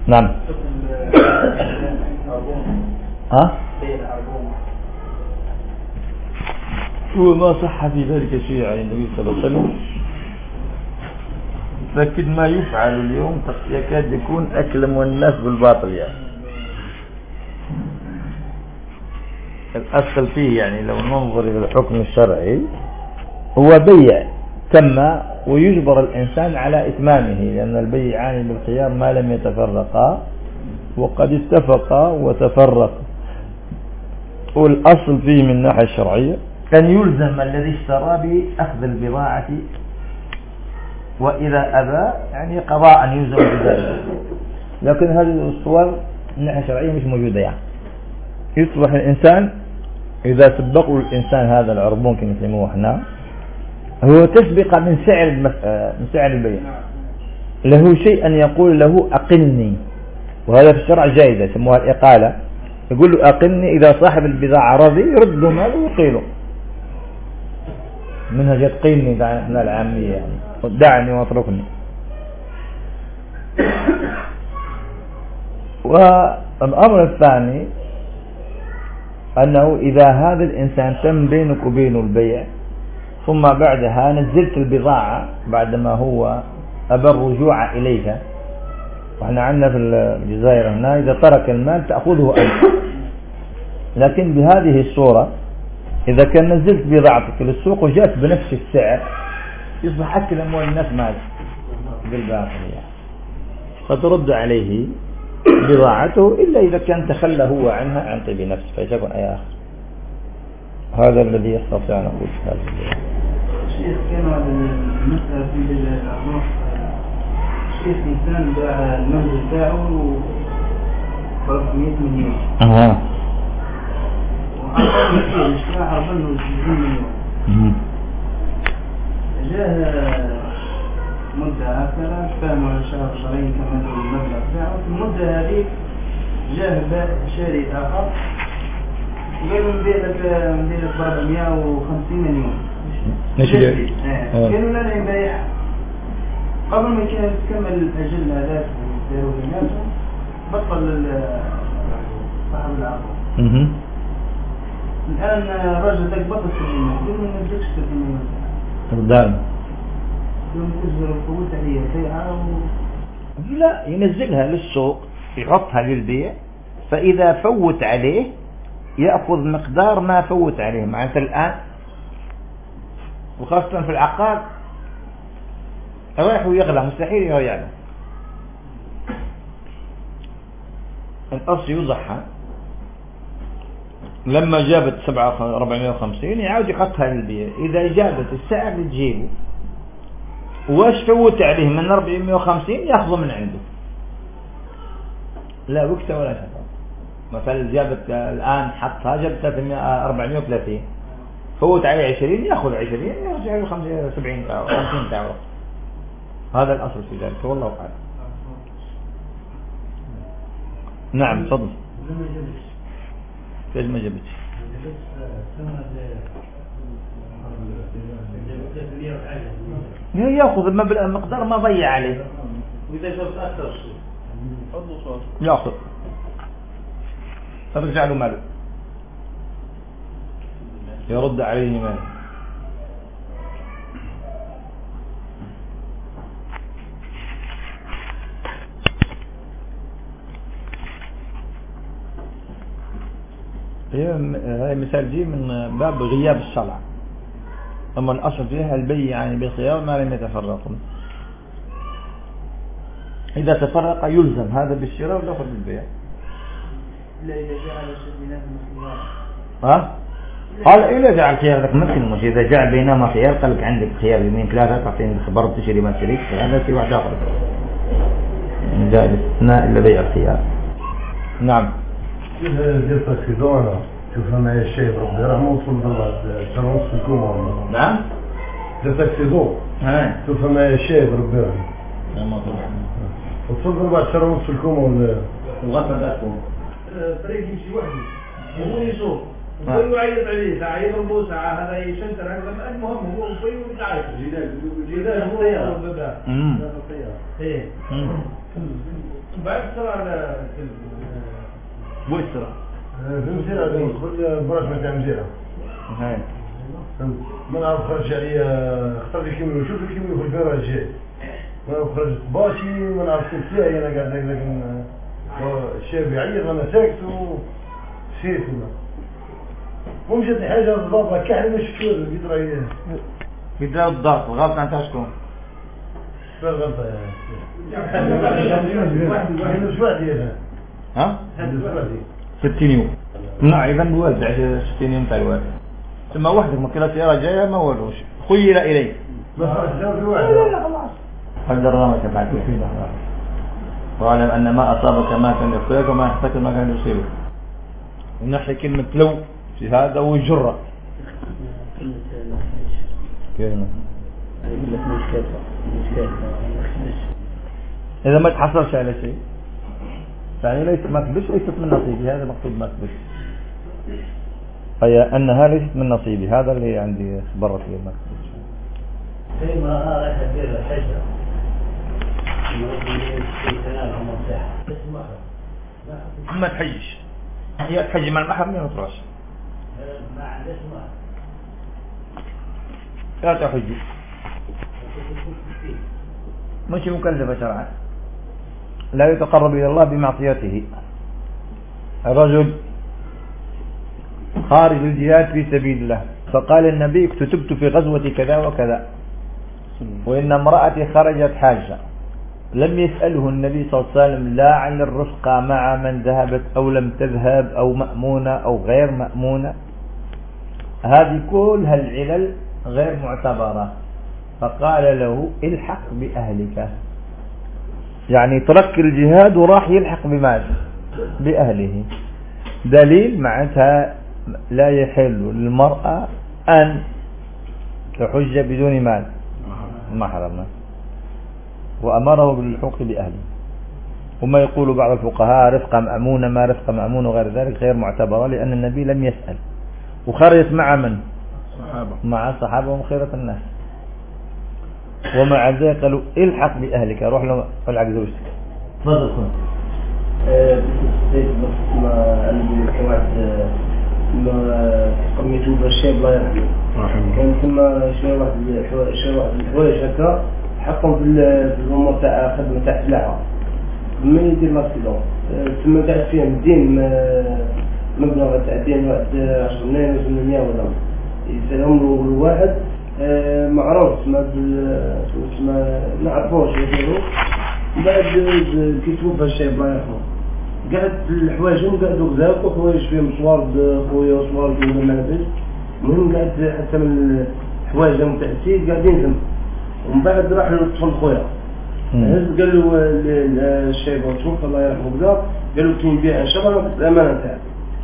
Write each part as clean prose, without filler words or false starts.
نعم. وما صح في ذلك شيء عن النبي صلى الله عليه وسلم، لكن ما يفعل اليوم يكاد يكون أكلم الناس بالباطل يعني. الأصل فيه يعني لو ننظر إلى الحكم الشرعي هو بيع تم ويجبر الإنسان على إتمامه، لأن البيعان بالخيار ما لم يتفرقا، وقد اتفقا وتفرقا. والأصل فيه من الناحية الشرعية أن يلزم الذي اشترى بأخذ البضاعة، وإذا أبى يعني قضاء أن يلزم بذلك. لكن هذه الصور من الناحية الشرعية مش موجودة يعني. يصبح الإنسان إذا سبقوا الإنسان هذا العربون كما يسموه احنا، هو تسبق من سعر البيع، له شيء أن يقول له أقلني، وهذا في الشرع جائز يسموها الإقالة. يقول له أقلني، إذا صاحب البضاعة رضي يرد له ماله ويقيله، منها جت قيلني من العامية يعني دعني واتركني. والأمر الثاني أنه إذا هذا الإنسان تم بينك وبينه البيع، ثم بعدها نزلت البضاعة بعدما هو أبى الرجوع إليها، وإحنا عندنا في الجزائر هنا إذا ترك المال تأخذه أنت، لكن بهذه الصورة إذا كان نزلت بضاعتك للسوق وجاءت بنفس السعر يصبح أكل أموال الناس مال بالباطل يعني، فترد عليه بضاعته إلا إذا كان تخلى هو عنها عن طيب نفسه فيكون أي آخر. هذا الذي يستطيع أن أقول هذا شيخ. كان هذا المسألة في الأرواح، شيخ إنسان باع المنزل تاعه ب 100 مليون وعطاني فيه الاشتراع عرضنه 60 مليون. جاه مدة هكذا فهم على شهر شهرين كمان المبلغ تاعه. في المدة هذه جاه شاري آخر وقال له ندير لك ب 450 مليون. قالوا لا نبيع قبل ما كان تكمل الأجل هذاك وداروا بيناتهم بطل صاحب العقد. الآن الراجل ذاك بطل السليمة، قالوا ما نزلكش 30 مليون دائما يوم تجبر الفوت عليها بيعها لا ينزلها للسوق يحطها للبيع، فإذا فوت عليه يأخذ مقدار ما فوت عليه. معناته الآن وخاصة في العقار رايح ويغلى مستحيل يعلم. الأصل يوضحها لما جابت 450 يعاود يحطها للبيع، إذا جابت السعر اللي تجيبه واش فوت عليه من 450 ياخذه من عنده لا وقته ولا شيء. مثلا جابت الآن حطها جابت 430 فوت عليه 20 ياخذ 20 يرجع له 75 أو 50 تاعه. هذا الأصل في ذلك والله أعلم. نعم تفضل. ليش ما جبتش؟ ياخذ المقدار ما ضيع عليه، وإذا جابت أكثر ياخذ ترجع له ماله يرد عليه ماله. هاي مثال جي من باب غياب الشرع، أما الأصل فيها البيع يعني بالخيار ما لم يتفرقوا. إذا تفرق يلزم هذا بالشراء والآخر بالبيع. إلا إذا جعل بينهما خيار. ها؟ قال إلا جعل خيار لك مثل مش إذا جعل بينهما خيار قال لك عندك خيار يمين ثلاثة تعطيني الخبر تشتري ما تشتري، هذا في واحد آخر. جاء الاستثناء إلا بيع الخيار. نعم. جلت أكسيدونا شوف معي الشيء ربي رحمه وصل بالله سنة ونص الكومة. نعم. جلت أكسيدون شوف معي الشيء ربي رحمه. لما طبعا. وصل بالله سنة ونص الكومة ولا. وغطى ذاكم. طريق يمشي وحدي يقول يسوق وبي يعيط عليه ساعة يضربه ساعة هذا يشنتر هذا المهم هو وبي ويتعايش جدال هو الطيارة ايه بعد صار على بويسرة في مزيرة كل براش متاع مزيرة هاي ما نعرف خرج علي اختار لي كيميو وشوف لي كيميو في الجراج ما نعرف خرجت باشي ما نعرف كيف فيها انا قاعد لكن الشاب يعيط انا ساكت وسيت مو جاتني حاجه ضابطه كحل مش كثير بيدرى في دار الضغط الغلطة عن تشكون غلطه يعني واحد مش وحدي انا ها؟ مش وحدي 60 يوم نعم إذا بوزع 60 يوم تاع الوالد ثم وحدك ما كلا سيارة جاية ما وروش خير إليك ما فرق في واحد لا خلاص قدر رامك بعد كده واعلم أن ما أصابك ما كان يخطئك وما يحتك ما كان يصيبك ونحن كلمة لو في هذا وجرة كلمة إذا ما تحصلش على شيء يعني ليست ما تبش ليست من نصيبي هذا مقصود ما تبش أي أنها ليست من نصيبي هذا اللي عندي خبرت لي ما تبش فيما راح يدير الحجة ما تحجش هي تحجي مع المحرم ما تروحش ما عندش لا تحجي مش مكلفة شرعا لا يتقرب إلى الله بمعصيته الرجل خارج الجهاد في سبيل الله فقال النبي اكتتبت في غزوة كذا وكذا وإن امرأتي خرجت حاجة لم يسأله النبي صلى الله عليه وسلم لا عن الرفقة مع من ذهبت أو لم تذهب أو مأمونة أو غير مأمونة هذه كلها العلل غير معتبرة فقال له الحق بأهلك يعني ترك الجهاد وراح يلحق بماذا بأهله دليل معناتها لا يحل للمرأة أن تحج بدون مال محرم وأمره باللحوق بأهله وما يقول بعض الفقهاء رفقة مأمونة ما رفقة مأمونة وغير ذلك غير معتبرة لأن النبي لم يسأل وخرجت مع من مع الصحابة وخيرة الناس ومع ذلك قالوا الحق بأهلك روح له العق زوجتك تفضل كنت ما عندي كواحد ما قميتو بالشاب الله يرحمه كان ثم شوية واحد الحوايج هكا حقهم في الأمور تاع خدمة تاع سلاحة ما يدير لاكسيدون ثم قاعد فيهم الدين مبلغ تاع الدين واحد 10 ملايين ولا 800 ولا يسلم له الواحد معروف ما نعرفوش يديرو بعد كي توفى الشاب الله يرحمه قعد الحوايجهم قعدوا غزاك وحوايج فيهم صوارد خويا وصوارد من المنابل المهم قعد حتى من حوايجهم تاع السيد قاعدين ثم ومن بعد راح للطفل خويا هز قال له الشيخ توفى الله يرحمه كذا قال له كي نبيع ان شاء الله الامانه تاعك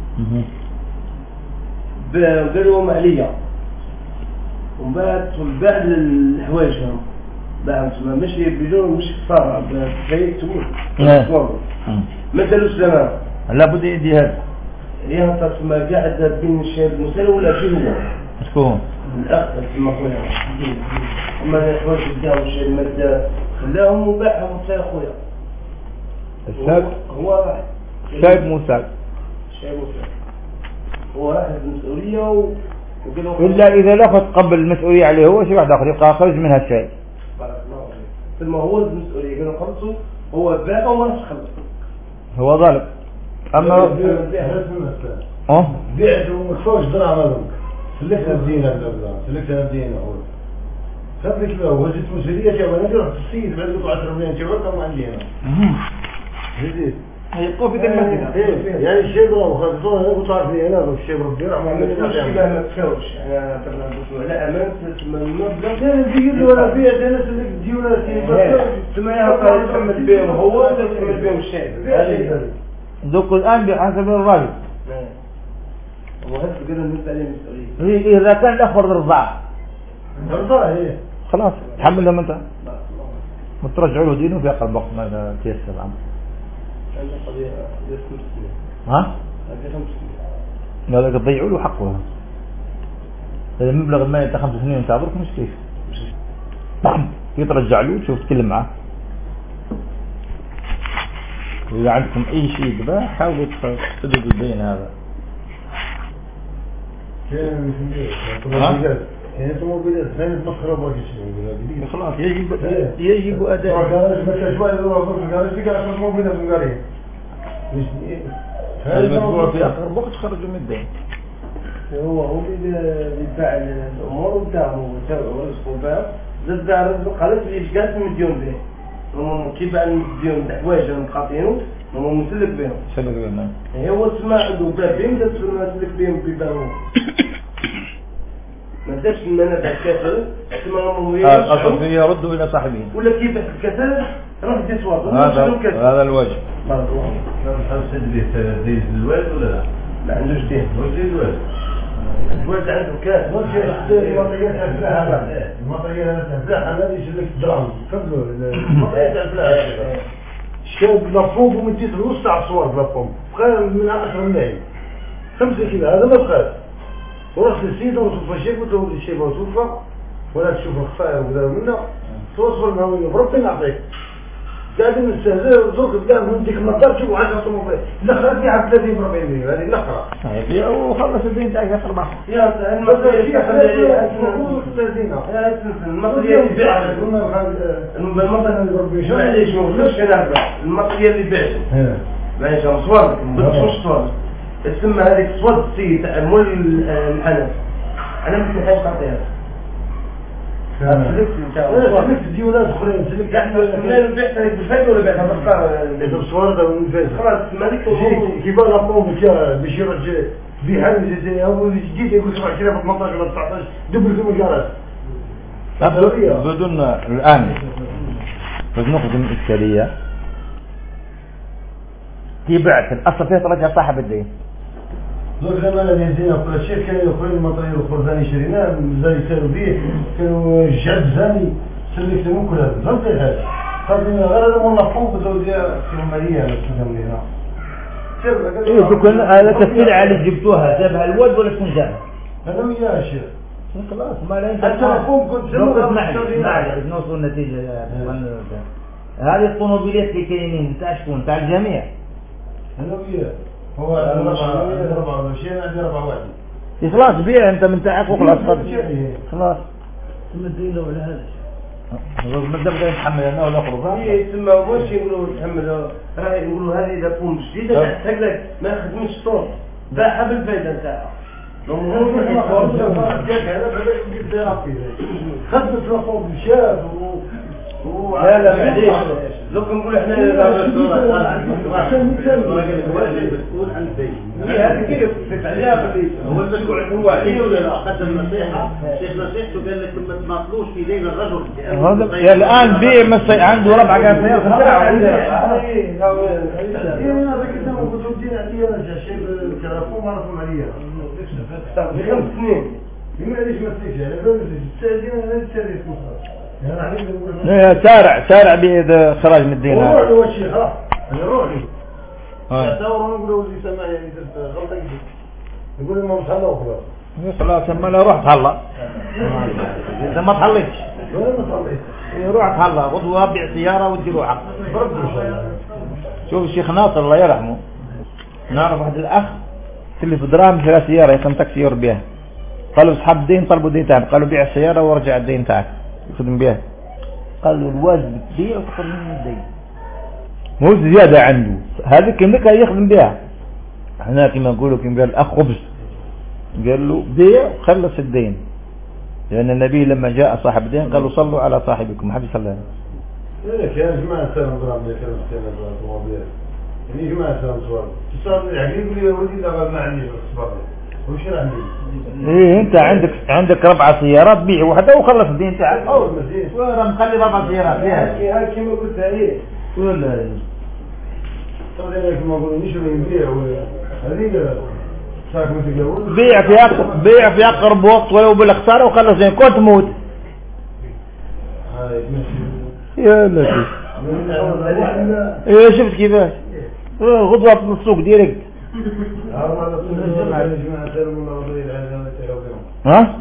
قال لهم عليا ومن بعد الحوايجهم بعد مش يبيعون مش صار شيء تقول ما داروا زمان لابد يدي هذا هي تسمى قاعد بين الشاب المسلم ولا شيء هو شكون الاخ تسمى خويا اما يحوش يداو الشيء المادة خلاهم وباعهم حتى خويا الساب هو راح شايب موسى شايب موسى هو راح المسؤولية إلا إذا لفت قبل المسؤولية عليه هو شيء واحد آخر يبقى خرج منها الشيء ثم هو المسؤولية قالوا خلصوا هو باع وما راح خلص هو ظالم أما بيعت ومكفوش دراهم هذوك سلكنا بدينا سلكنا بدينا خذ لك له وجدت مسؤولية جاب أنا رحت السيد بعد قطعة 10 ملايين جاب ما عندي أنا جديد هيقوا في ذمتنا يعني الشيء ضرب خذوه أنا قطعة لي أنا الشيء ربي رحمه ما تفكرش أنا تبغى لا أمانة ثم المبلغ لا بيجي ولا فيه أنا سلك ديونا ثم يعطى يتحمل بهم هو يتحمل بهم الشيء دوك الآن بحسب الراجل وهذا قالوا نسأل عليه مسؤولية إذا كان الأخر رضاع هي خلاص تحمل لهم أنت وترجعوا له دينه في أقل وقت ما تيسر الأمر عندنا قضية 5 سنين ها؟ قضية 5 سنين هذاك تضيعوا له حقه. هذا المبلغ المالي تاع 5 سنين تعبرك مش كيف يترجع له تشوف تكلم معه. وإذا عندكم أي شيء كذا حاولوا تسددوا الدين هذا. يعني طوموبيلات ثاني تمسخروا باقي شيء خلاص يجب أداء. مثل شوي قالوا في قالوا طوموبيلات مقارين. هذا المشروع في آخر وقت خرجوا من الدين. هو بيدفع الأمور وبتاعه ورزقه بها زدع رزقه خلاص إيش قاس مديون به. هم كيف عن مديون حوايج مقاطعينه هم مسلك بهم. مسلك بهم. هو سمع عنده بابين ده مسلك بهم بيبانو. ما داش المنع تاع الكسل أصل فيه يردوا إلى صاحبين ولا كيف الكسل روح تسوق هذا الواجب. بارك الله ديز الوالد ولا لا؟ لا عندوش دين الوالد الوالد عنده كاس المطريات تفلاح هذا يشلك الدراهم فهمتوا المطريات تفلاح شاب لابومب ومن تيت نص تاع الصور لابومب بقى من 10 ملايين 5 كيلو هذا ما بقاش. ورحت للسيدة وصفة الشيخ قلت له الشيخ وصفة ولا تشوف الخفايا وكذا منه توصل معه بربي نعطيك قاعدين نستهزئ زرق قدام من ديك المطار تشوفوا 10 طوموبيل الاخرى فيها 30 40 مليون هذه الاخرى هي وخلص الدين تاعك اخر بحر يا المطريه فيها 30 المطريه اللي بعت معليش ما نقولش انا المطريه اللي بعت معليش مصور مش صور اسمها هذيك صوت السيد مول الحنف انا ممكن حاجه تعطيها سلكت انت سلكت ديونات اخرين سلكت احنا بعتها بالفايده ولا بعتها بالقطار اذا بصورة من الفايده خلاص مالك كيبان لابومب باش يرجع بيها زي هو جديد يقول 27 ب 18 ولا 19 دبل في مجالات بدون الان بس نقدم اشكاليه تبعت الاصل فيها ترجع صاحب الدين. لو كان انا بنزين كل شيء كانوا يخرجوا المطريه الخرزاني شريناه زي يسالوا به كانوا جعد زاني سلكت من كل هذا فهمت هذا قال لي غير هذا والله فوق زوجيه في عمليه على السلام هنا ايه تكون هذا تفصيل على جبتوها جابها الولد ولا شكون جابها انا وياه شيخ خلاص ما لا انت التلفون كنت معلش نوصل النتيجه هذه الطوموبيلات اللي كاينين نتاع شكون نتاع الجميع انا وياه هو أربعة شيء عندي 4 واحد خلاص بيع انت من تاعك وخلاص خلاص ثم الدين له على هذا نبدا نتحمل انا ولا اخرج ثم واش يقولوا نتحملوا راه يقولوا هذه اذا فهم جديده تحتاج ما خدمش الصوت باعها بالفائده نتاعها خدمت رقم الشاب لا معليش لو كنقول احنا هذا كيف عليها هو المشروع هو عليه ولا لا قدم نصيحه شيخ نصيحته قال لك ما تناقلوش في دين الرجل هذا الان بيع عنده ربع قال ب5 سنين سارع بإخراج من الدين روح له الشيخ روحي تصور نقولوا لي سماه يعني درت غلطه يقول لي ما مصلى وخلاص خلاص اما لا روح تهلا انت ما تهليتش ولا ما صليت روح تهلا غدوه بيع سياره ودي روحك شوف الشيخ ناصر الله يرحمه نعرف واحد الاخ اللي في دراهم شرا سياره يخدم تاكسي يربيها قالوا اصحاب الدين طلبوا الدين تاعك قالوا بيع السياره ورجع الدين تاعك يخدم بها قال له الواجب تبيع وتاخذ منه الدين مو زياده عنده هذه كمك يخدم بها احنا كما نقولوا كما قال الاخ خبز قال له بيع وخلص الدين لان النبي لما جاء صاحب الدين قالوا صلوا على صاحبكم ما حد صلى عليه يا جماعه سلام ضرب لي كلام سنه طوابير يعني يا جماعه سلام صور تصاب يعني يقول لي ولدي لا ما عنديش صبر وش عندي ايه انت عندك 4 سيارات بيع واحده وخلص الدين تاعك اول مزيد وانا مخلي 4 سيارات هاي كما قلت هي ولا طبعا لك ما قولنيش نبيع هذه ساك متجوز بيع في اقرب وقت ولو بالاخسار وخلص زين كنت تموت هاي ماشي يا لطيف ايه شفت كيفاش غدوه في السوق ديريكت ها؟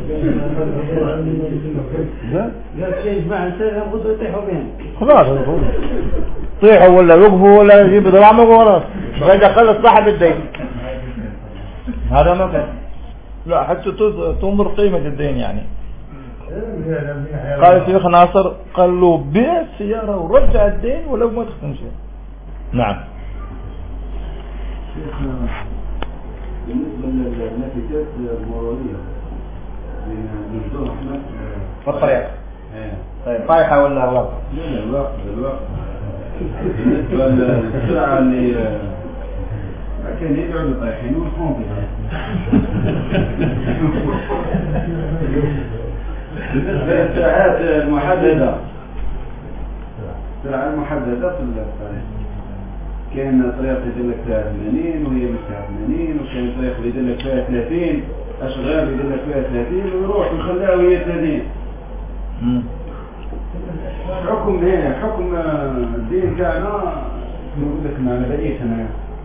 خلاص طيحوا ولا يوقفوا ولا يجيب دراعمه وخلاص فإذا خلص صاحب الدين هذا ما كان لا حتى تنظر قيمة الدين يعني. قال الشيخ ناصر قال له بيع السيارة ورجع الدين ولو ما تختم شيء. نعم. بالنسبة للنتيجات المرورية بنجدوها احنا في الطريق. طيب طايحة ولا واقفة؟ لا الوقت بالنسبة للسرعة اللي كان يقعدوا طايحين ويخون فيها. بالنسبة للساعات المحددة السرعة المحددة في الطريق كان طريق يدلك فيها 80 وهي مش فيها 80 وكان طريق يدلك فيها 30 أشغال يدلك فيها 30 ويروح ويخليها وهي 30. حكم هنا حكم الدين تاعنا نقول لك ما بديت انا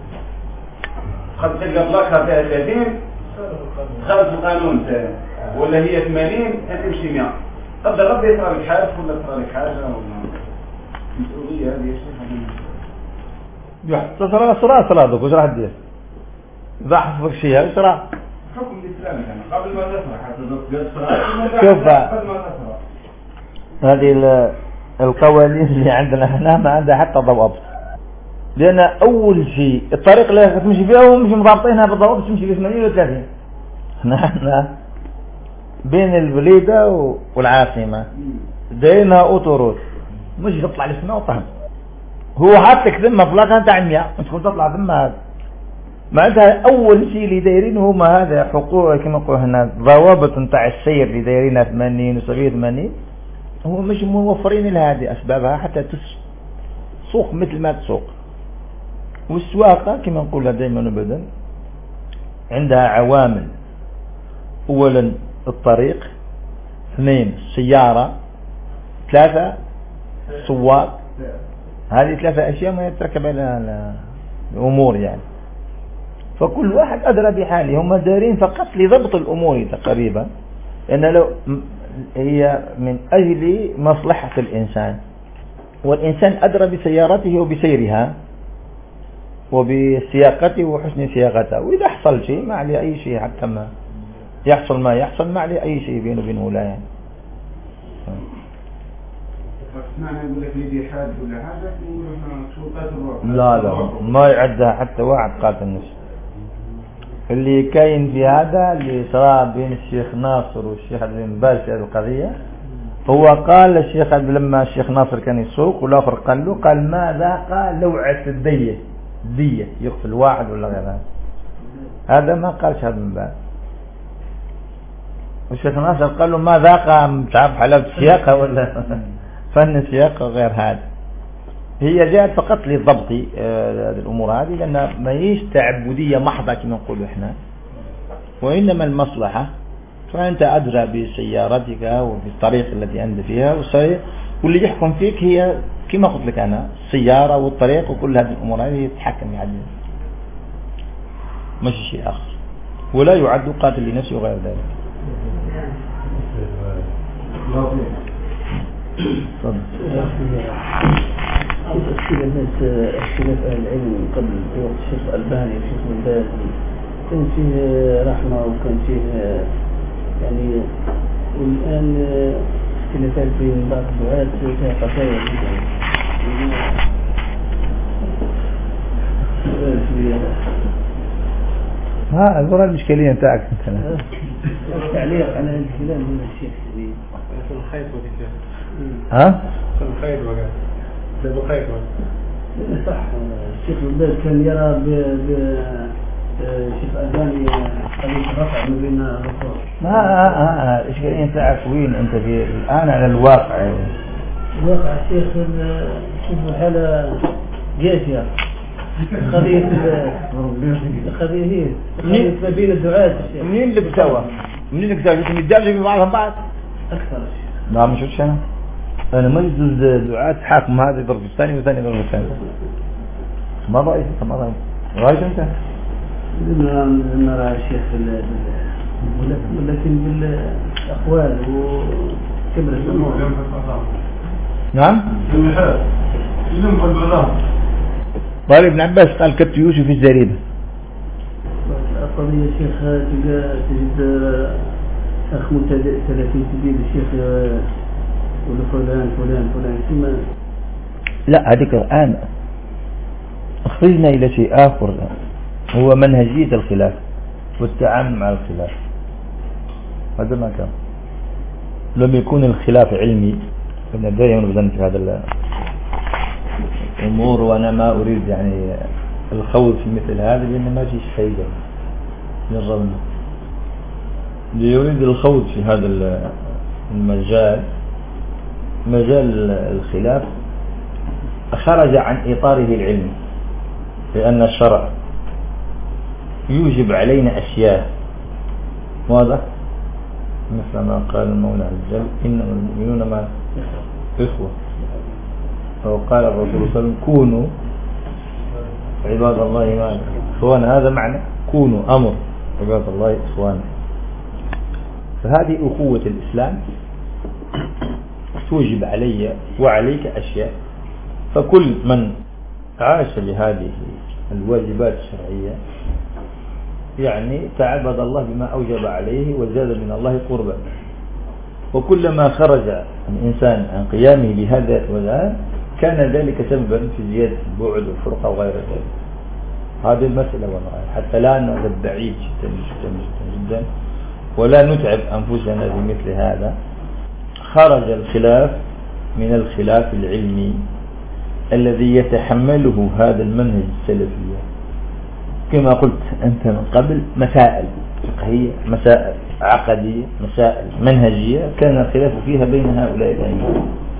قد تلقى بلاكها فيها 30 خالف القانون تاعي ولا هي 80 تمشي 100 قد ربي يطرى لك حاجه ولا يطرى لك حاجه المسؤوليه هذه يا شيخ صلاة وش راح تدير؟ إذا حفظك شيء وش راح؟ حكم الإسلام يعني قبل ما تسرع حتى صلاة شوف قبل ما تسرع هذه القوانين اللي عندنا احنا ما عندها حتى ضوابط. لأن أول شيء الطريق اللي تمشي فيها هم مش مضابطينها بالضوابط تمشي في 80 و 30. احنا بين البليدة والعاصمة دايرنا أوتوروت مش تطلع للسماء وطهم. هو حاطك ثم بلاغة تاع 100 مش تكون تطلع ثم هذا. معناتها أول شيء اللي دايرين هما هذا حقوق كما نقول هنا ضوابط نتاع السير اللي دايرينها 80 و 80 هو مش موفرين لها هذه أسبابها حتى تسوق مثل ما تسوق. والسواقة كما نقولها دائما أبدا عندها عوامل. أولا الطريق، 2 السيارة، 3 سواق. هذه 3 أشياء ما يتركب عليها الأمور يعني. فكل واحد أدرى بحاله هم دارين فقط لضبط الأمور تقريبا لأن لو هي من أجل مصلحة الإنسان والإنسان أدرى بسيارته وبسيرها وبسياقته وحسن سياقته وإذا حصل شيء ما عليه أي شيء حتى ما يحصل ما عليه أي شيء بينه وبينه لا يعني. يقول لك لي حاد ولا حاجة سلطات الروح لا ما يعدها حتى واحد قاتل نفسه. اللي كاين في هذا اللي صار بين الشيخ ناصر والشيخ عبد الباز في هذه القضية هو قال الشيخ لما الشيخ ناصر كان يسوق والآخر قال له قال ما ذاق لوعة الدية يقتل واحد ولا غير هذا ما قالش هذا من بعد. والشيخ ناصر قال له ما ذاق تعرف حلاوة السياقة ولا فن السياقة غير هذا. هي جاءت فقط لضبط هذه الأمور هذه لأن ما هيش تعبدية محضة كما نقول إحنا وإنما المصلحة. فأنت أدرى بسيارتك وبالطريق التي أنت فيها واللي يحكم فيك هي كما قلت لك أنا السيارة والطريق وكل هذه الأمور هذه تتحكم يعني مش شيء آخر ولا يعد قاتل لنفسه وغير ذلك. اختلاف أهل العلم قبل في وقت الشيخ الألباني والشيخ ابن باز كان فيه رحمة وكان فيه يعني والآن اختلافات بين بعض الدعاة فيها قضايا ها الظاهر الإشكالية نتاعك أنت. تعليق على الكلام من الشيخ في الخيط وذيك ها؟ في الخيط وقال في الخيط صح. الشيخ الباز كان يرى الشيخ الألباني قضية الرفع ما بين الركوع. الإشكالية نتاعك وين أنت في الآن على الواقع؟ الواقع الشيخ شوف الحالة قاسية. قضية هي ما بين الدعاة. منين اللي بتسوى؟ منين اللي بتسوى؟ يمكن يتدرجوا في بعضهم بعض أكثر. لا مش وش أنا ما يجوز دعاة حاكم هذا يضرب الثاني والثاني يضرب الثاني. ما رأيك؟ ما رأيك أنت؟ نرى الشيخ ولكن بالأقوال وكبر الأمور. نعم. طالب ابن عباس قال كبت يوسف الزريبة. القضية شيخ تجد أخ مبتدئ 30 تجيب الشيخ ولا فلان ثم لا هذيك الآن أخرجنا إلى شيء آخر هو منهجية الخلاف والتعامل مع الخلاف. هذا ما كان لم يكون الخلاف علمي. كنا دائما نبذل في هذا الأمور وأنا ما أريد يعني الخوض في مثل هذا لأن ما فيش فايدة للرغم. اللي يريد الخوض في هذا المجال مجال الخلاف خرج عن إطاره العلمي لأن الشرع يوجب علينا أشياء واضح مثل ما قال المولى عز وجل إنما المؤمنون ما إخوة وقال الرسول صلى الله عليه وسلم كونوا عباد الله ما إخوانا. هذا معنى كونوا أمر عباد الله إخوانا. فهذه أخوة الإسلام توجب علي وعليك أشياء. فكل من عاش لهذه الواجبات الشرعية يعني تعبد الله بما أوجب عليه وزاد من الله قربا. وكلما خرج الإنسان عن قيامه بهذا وذا كان ذلك سببا في زيادة البعد والفرقة وغير ذلك. هذه المسألة والله حتى لا نذهب بعيد جدا جدا جدا جدا ولا نتعب أنفسنا بمثل هذا. خرج الخلاف من الخلاف العلمي الذي يتحمله هذا المنهج السلفي كما قلت أنت من قبل مسائل فقهية مسائل عقدية مسائل منهجية كان الخلاف فيها بين هؤلاء الأئمة.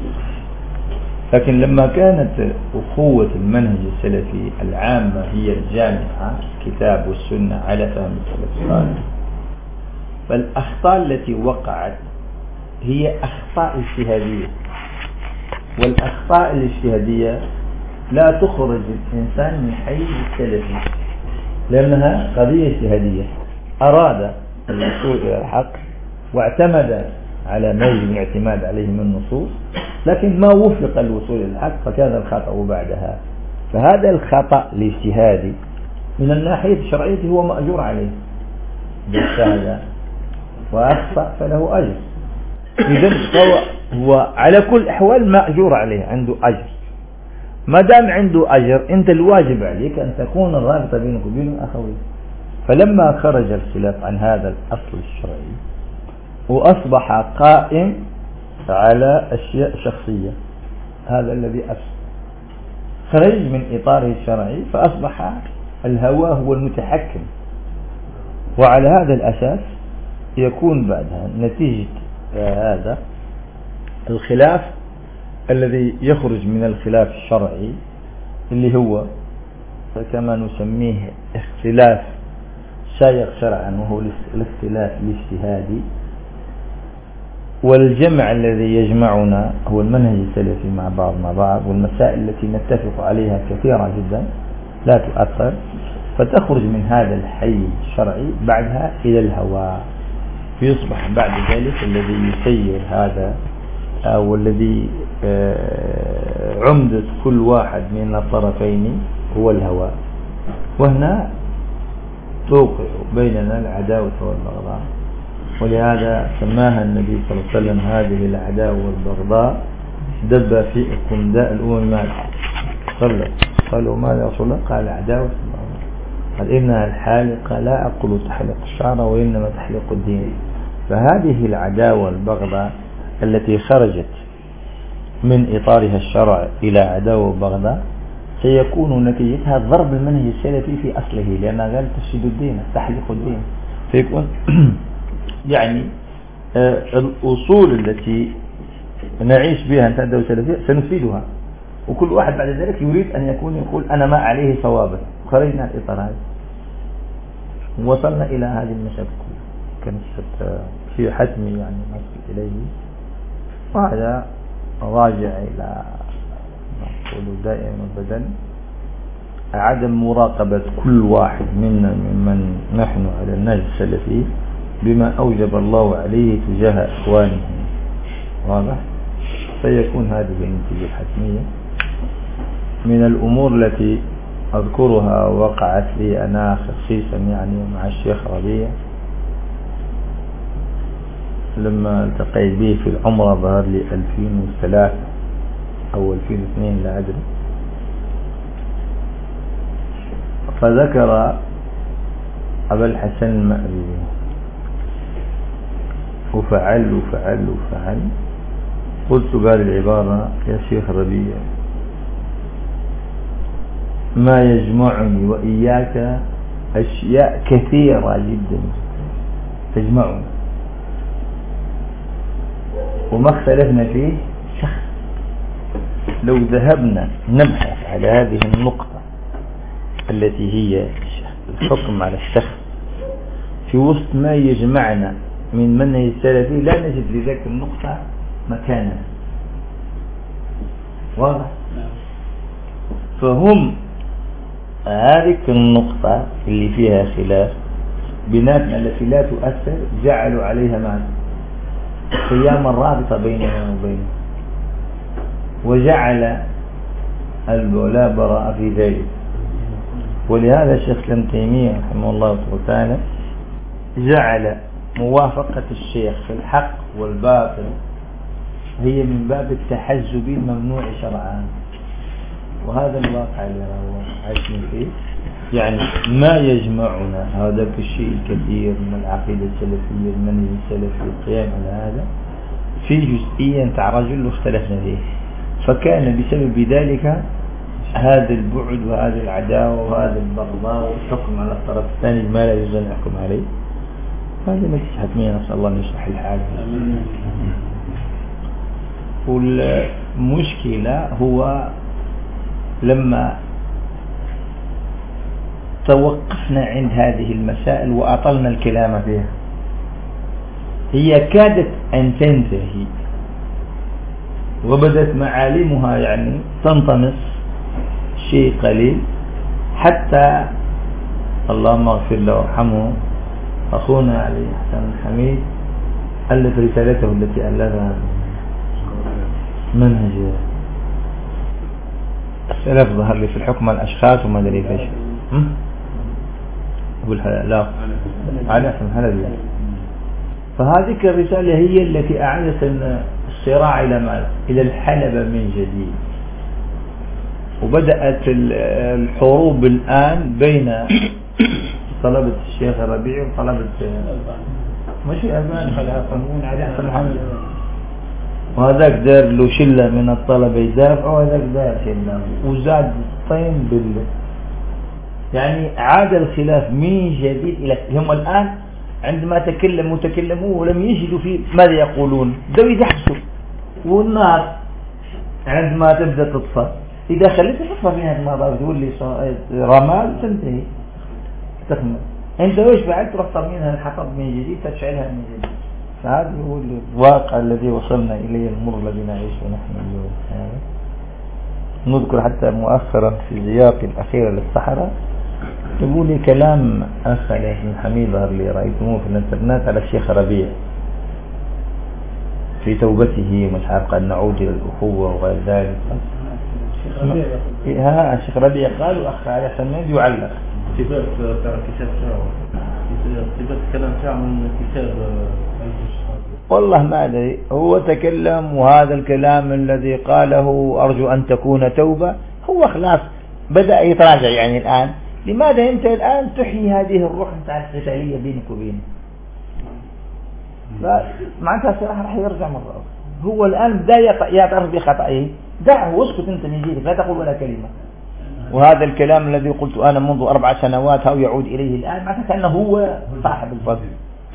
لكن لما كانت أخوة المنهج السلفي العامة هي الجامعة الكتاب والسنة على فهم السلف الصالح فالأخطاء التي وقعت هي أخطاء اجتهادية. والأخطاء الاجتهادية لا تخرج الإنسان من حيز السلفي لأنها قضية اجتهادية. أراد الوصول إلى الحق واعتمد على ما يجب الاعتماد عليه من النصوص لكن ما وفق الوصول إلى الحق فكان الخطأ بعدها. فهذا الخطأ الاجتهادي من الناحية الشرعية هو مأجور عليه باجتهاد وأخطأ فله أجر. إذن هو على كل الأحوال مأجور عليه عنده أجر. ما دام عنده أجر أنت الواجب عليك أن تكون الرابطة بينك وبينه أخوي. فلما خرج الخلاف عن هذا الأصل الشرعي وأصبح قائم على أشياء شخصية هذا الذي خرج من إطاره الشرعي فأصبح الهوى هو المتحكم. وعلى هذا الأساس يكون بعدها نتيجة هذا الخلاف الذي يخرج من الخلاف الشرعي اللي هو كما نسميه اختلاف سائغ شرعا وهو الاختلاف الاجتهادي. والجمع الذي يجمعنا هو المنهج السلفي مع بعض والمسائل التي نتفق عليها كثيرة جدا لا تؤثر فتخرج من هذا الحيز الشرعي بعدها إلى الهوى فيصبح بعد ذلك الذي يسير هذا أو الذي عمدة كل واحد من الطرفين هو الهوى. وهنا توقع بيننا العداوة والبغضاء. ولهذا سماها النبي صلى الله عليه وسلم هذه العداوة والبغضاء دب فيكم داء الأمم مات. قالوا ماذا يا رسول الله؟ قال عداوة قال إنها الحالقة لا أقول تحلق الشعر وإنما تحلق الدين. فهذه العداوة والبغضاء التي خرجت من إطارها الشرع إلى عداوة وبغضاء سيكون نتيجتها ضرب المنهج السلفي في أصله لأنها قال تفسد الدين تحلق الدين. فيكون يعني الأصول التي نعيش بها أنت الدولة السلفية سنفيدها وكل واحد بعد ذلك يريد أن يقول أنا ما عليه صوابا. خرجنا الإطار هذا وصلنا إلى هذه المشاكل كانت في حتمي يعني نصل إليه. وهذا راجع إلى نقول دائما أبدا عدم مراقبة كل واحد منا ممن نحن على النهج السلفي بما أوجب الله عليه تجاه إخوانه، واضح؟ سيكون هذه النتيجة الحتمية. من الأمور التي أذكرها وقعت لي أنا خصيصا يعني مع الشيخ ربيع لما التقيت به في العمرة، ظهر لي 2003 أو 2002 لا أدري، فذكر أبا الحسن المأربي وفعل. قلت قال العبارة يا شيخ ربيع ما يجمعني وإياك أشياء كثيرة جدا تجمعنا وما اختلفنا فيه شخص. لو ذهبنا نبحث على هذه النقطة التي هي الحكم على الشخص في وسط ما يجمعنا من منهج السلفي لا نجد لذلك النقطة مكانا، واضح؟ فهم هذه النقطة اللي فيها خلاف بيناتنا التي لا تؤثر جعلوا عليها معنى قيام الرابطة بيننا وبينه، وجعل الولاء براء في ذلك. ولهذا الشيخ ابن تيمية رحمه الله تعالى جعل موافقة الشيخ في الحق والباطل هي من باب التحزب الممنوع شرعا، وهذا الواقع اللي هو عايشين فيه. يعني ما يجمعنا هذا الشيء الكثير من العقيدة السلفية المنهج السلفي القيام على هذا في جزئية تاع رجل اختلفنا فيه، فكان بسبب ذلك هذا البعد وهذه العداوة وهذا البغضاء والحكم على الطرف الثاني ما لا يجوز أن يحكم عليه. هذه نتيجة حتمية، نسأل الله أن يصلح الحال. والمشكلة هو لما توقفنا عند هذه المسائل وأطلنا الكلام فيها هي كادت أن تنتهي وبدت معالمها يعني تنطمس شيء قليل، حتى اللهم اغفر له وارحمه أخونا علي حسن الحميد ألف رسالته التي ألفها منهج السلف، ظهر لي في الحكم على الأشخاص وما أدري فيش لا على اسم هذا. فهذه الرسالة هي التي أعادت الصراع إلى الحلبة من جديد، وبدأت الحروب الآن بين طلبة الشيخ الربيع وطلبة مش أبان خلافون على حسن محمد، وهذاك دار له شلة من الطلبة يدافعوا وهذاك دار شلة وزاد الطين بالله. يعني عاد الخلاف من جديد إلى هم الآن عندما تكلموا ولم يجدوا في ماذا يقولون بدأوا يحبسوا، والنار عندما تبدأ تطفى إذا خليتها تطفى فيها الماء تقول لي رمال تنتهي تخمر، أنت وش بعد تروح ترمينها الحطب من جديد تشعلها من جديد. فهذا هو الواقع الذي وصلنا إليه، المر الذي نعيشه نحن اليوم. نذكر حتى مؤخرا في زيارة الأخيرة للصحراء تقول لي كلام أخ عليه حميد ظهر لي رأيتموه في الانترنت على الشيخ ربيع في توبته مش عارف قال نعود إلى الأخوة وغير ذلك. الشيخ ربيع قال وأخ علي حميد يعلق كتاب كتاب كلام تاعه من كتاب والله ما أدري، هو تكلم وهذا الكلام الذي قاله أرجو أن تكون توبة هو خلاص بدأ يتراجع. يعني الآن لماذا أنت الآن تحيي هذه الروح بتاع القتالية بينك وبينه؟ معناتها صراحة راح يرجع مرة أخرى. هو الآن بدأ يعترف بخطئه، دعه واسكت أنت من جيدك لا تقول ولا كلمة. وهذا الكلام الذي قلت أنا منذ 4 سنوات هو يعود إليه الآن معناتها كأنه هو صاحب الفضل.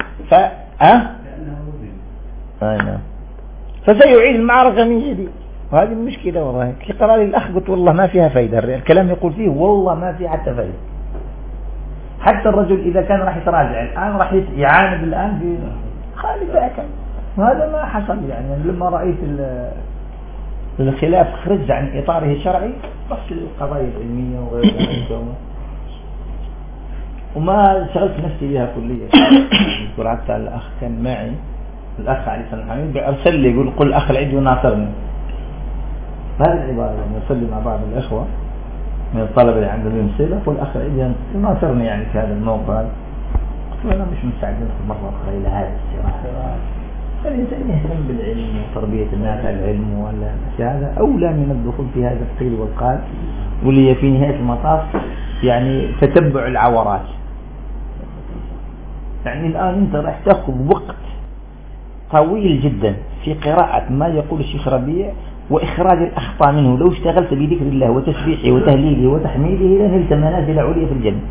فسيعيد المعركة من جديد، وهذه المشكلة. والله في قرار الأخ قلت والله ما فيها فايدة، الكلام يقول فيه والله ما فيه حتى فايدة. حتى الرجل إذا كان راح يتراجع الآن راح يعاند الآن في خالد ذاك، وهذا ما حصل. يعني لما رأيت الخلاف خرج عن إطاره الشرعي بس القضايا العلمية وغيرها وما شغلت نفسي بها كليا. يقول حتى الأخ كان معي الأخ علي سلام حميد أرسل لي يقول قل الأخ العيد يناصرني هذه العبارة لما يصلي مع بعض الأخوة من الطلبة اللي عندهم يمثلة قل الأخ العيد يناصرني يعني في هذا الموقع. قلت له أنا مش مستعد ندخل مرة أخرى إلى هذا الصراع. الإنسان يهتم بالعلم وتربية الناس على العلم ولا هذا أولى من الدخول في هذا القيل والقال واللي في نهاية المطاف يعني تتبع العورات. يعني الآن أنت راح تأخذ وقت طويل جدا في قراءة ما يقول الشيخ ربيع وإخراج الأخطاء منه. لو اشتغلت بذكر الله وتسبيحه وتهليله وتحميده لنلت منازل عليا في الجنة.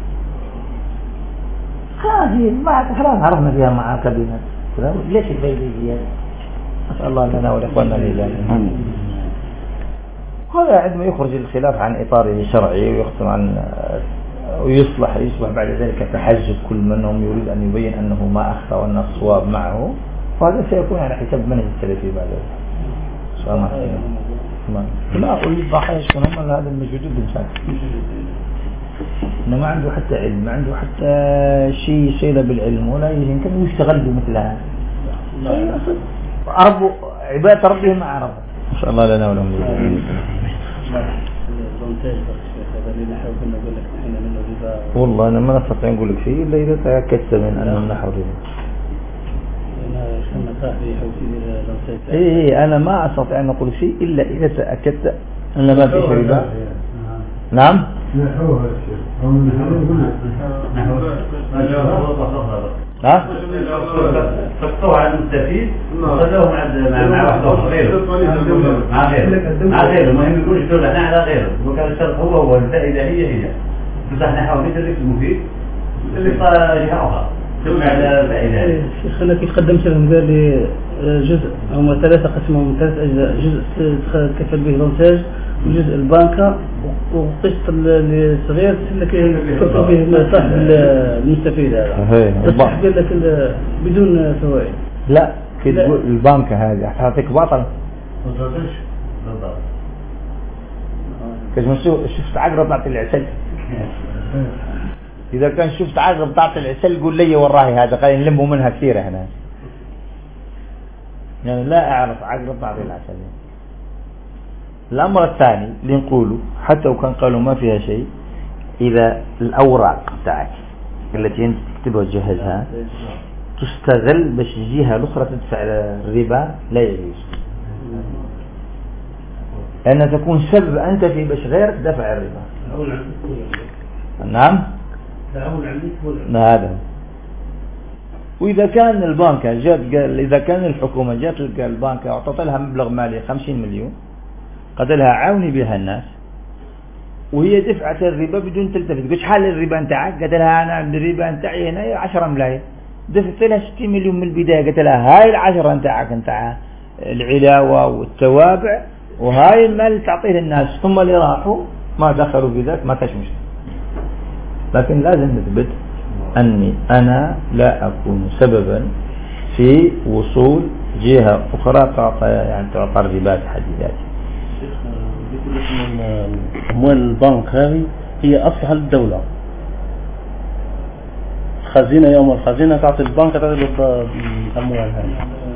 خلاص عرفنا فيها معاقبنا. ليش البيضية؟ أسأل الله لنا ولإخواننا الإسلام. هذا عندما يخرج الخلاف عن إطاره الشرعي ويختم عن ويصبح بعد ذلك تحجب كل منهم يريد أن يبين أنه ما أخطأ وأن الصواب معه، وهذا سيكون على حساب منهج السلفي بعد ذلك. لا أقول الضحايا يكون هم هذا الموجود بالإنسان إنه ما عنده حتى علم، ما عنده حتى شيء صلة بالعلم ولا يمكن يشتغل بمثلها. عربوا عبادة ربهم مع رب. إن شاء الله لنا ولهم. والله أنا ما نستطيع نقول لك شيء إلا إذا تأكدت من أنهم نحو ربا. إيه أنا ما أستطيع أن أقول شيء إلا إذا تأكدت أن ما فيش ربا. نعم. نحوها ها؟ فقطوه على المستفيد وخذوهم مع واحد غيره مع غيره المهم يقول اشتغل احنا على غيره وكان الشرط هو الفائدة هي بس احنا نحاول مثل المفيد اللي صار جهة أخرى تبع على الفائدة. شيخنا كيف قدمت لهم قال لي جزء هم 3 قسمهم 3 أجزاء، جزء تكفل به الانتاج وجزء البنكة وقسط الصغير تكفل به صاحب المستفيد هذا. بس قال لك بدون فوائد. لا كي تقول البنكة هذه حتعطيك باطل. كيف شفت عقرب تعطي العسل. إذا كان شفت عقرب تعطي العسل قول لي وراهي هذا قال نلموا منها كثيرة هنا. يعني لا أعرف عقرب تعطي العسل. الأمر الثاني اللي نقوله حتى لو كان قالوا ما فيها شيء، إذا الأوراق تاعك التي أنت تكتبها وتجهزها تستغل باش الجهة الأخرى تدفع الربا لا يجوز. أن تكون سبب أنت في باش غيرك دفع الربا. نعم. هذا. وإذا كان البنكة جات قال إذا كان الحكومة جات البنكة أعطت لها مبلغ مالي 50 مليون قد لها عاوني بها الناس وهي دفعت الربا بدون تلتفت. قلت حال الربا نتاعك؟ قلت لها أنا الربا نتاعي هنا 10 ملايين، دفعت لها 60 مليون من البداية. قلت لها هاي 10 نتاعك نتاع العلاوة والتوابع وهاي المال تعطيه للناس، ثم اللي راحوا ما دخلوا في ذلك ما كاش مشكلة. لكن لازم نثبت أني أنا لا أكون سببا في وصول جهة أخرى تعطى الربا بحد ذاته. أموال البنك هذه هي أصلها للدولة. خزينة يوم الخزينة تعطي البنك تعطي الأموال هذه.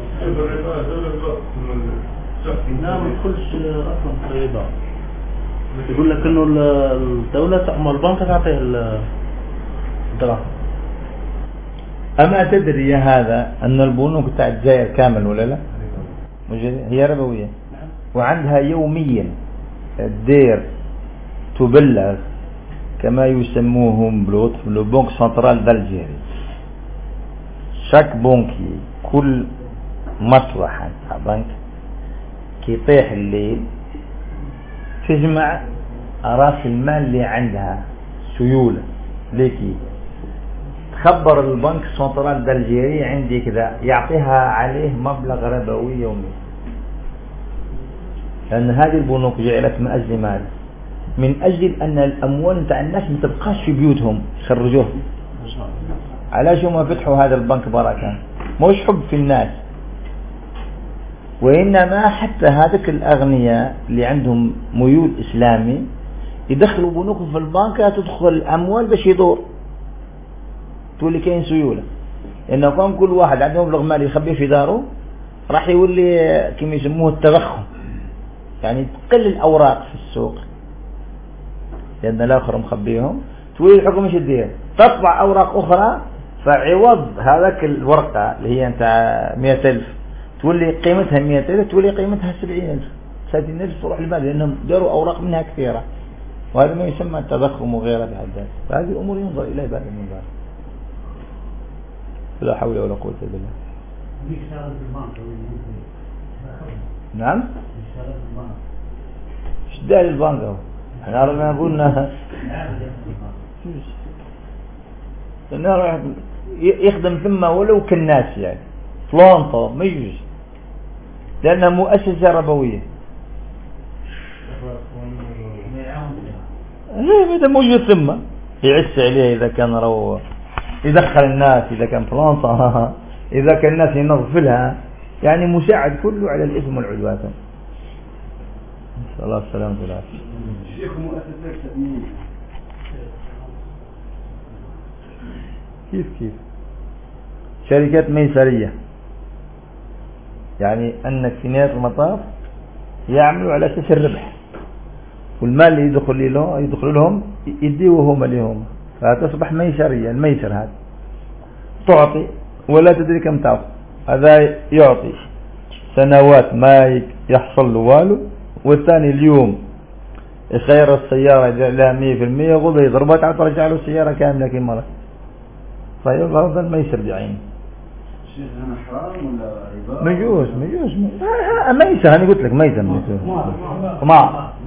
لا ما يدخلش أصلا ربا. يقول لك إنه الدولة تعمل البنك تعطيه الدراهم. أما تدري يا هذا أن البنوك تاع الجزائر كامل ولا لا؟ هي ربوية وعندها يوميا الدير تبلغ كما يسموهم بلوطف لو بنك سنترال دالجيري. شاك بنكي كل مصلحة بنك كي يطيح الليل تجمع راس المال اللي عندها سيولة ليكي تخبر البنك سنترال دالجيري عندي كذا يعطيها عليه مبلغ ربوي يومي. لأن هذه البنوك جعلت من أجل مال، من أجل أن الأموال تاع الناس ما تبقاش في بيوتهم يخرجوها. علاش هما فتحوا هذا البنك بركة؟ موش حب في الناس وإنما حتى هذاك الأغنياء اللي عندهم ميول إسلامي يدخلوا بنوكهم في البنكة تدخل الأموال باش يدور، تولي كاين سيولة، لأنه كان كل واحد عنده مبلغ مالي يخبيه في داره راح يولي كما يسموه التضخم، يعني تقل الأوراق في السوق لأن الآخر مخبيهم، تولي الحكومة ايش تدير؟ تطبع أوراق أخرى، فعوض هذاك الورقة اللي هي أنت 100,000 تولي قيمتها 100,000 تولي قيمتها 70,000 60,000 تروح للبلد لأنهم داروا أوراق منها كثيرة، وهذا ما يسمى التضخم وغيره بحد ذاته. فهذه الأمور ينظر إليها بعد المنظر. لا حول ولا قوة إلا بالله. نعم. ايش داعي البنك هو؟ احنا رحنا قلنا انه يخدم ثم ولو كالناس يعني فلانطة ما يجوز لأنها مؤسسة ربوية. هذا موجود ثم يعس عليه إذا كان رو يدخل الناس، إذا كان فلانطة إذا كان الناس ينظف لها، يعني مساعد كله على الإثم والعدوان. نسأل الله السلامة والعافية. الشيخ مؤسسات تأمين كيف شركات ميسرية، يعني أنك في نهاية المطاف يعملوا على أساس الربح، والمال اللي يدخل لهم يديوه لهم، فتصبح ميسرية. الميسر هذا تعطي ولا تدري كم تعطي، هذا يعطي سنوات ما يحصل له والو، والثاني اليوم يخير السيارة لها 100% غدا يضربها تعال ترجع له السيارة كاملة كم مرة، فيبقى هذا الميسر بعينه. شيخ أنا حرام ولا عبادة؟ ميجوز ميسر، أنا قلت لك ميسر قمار.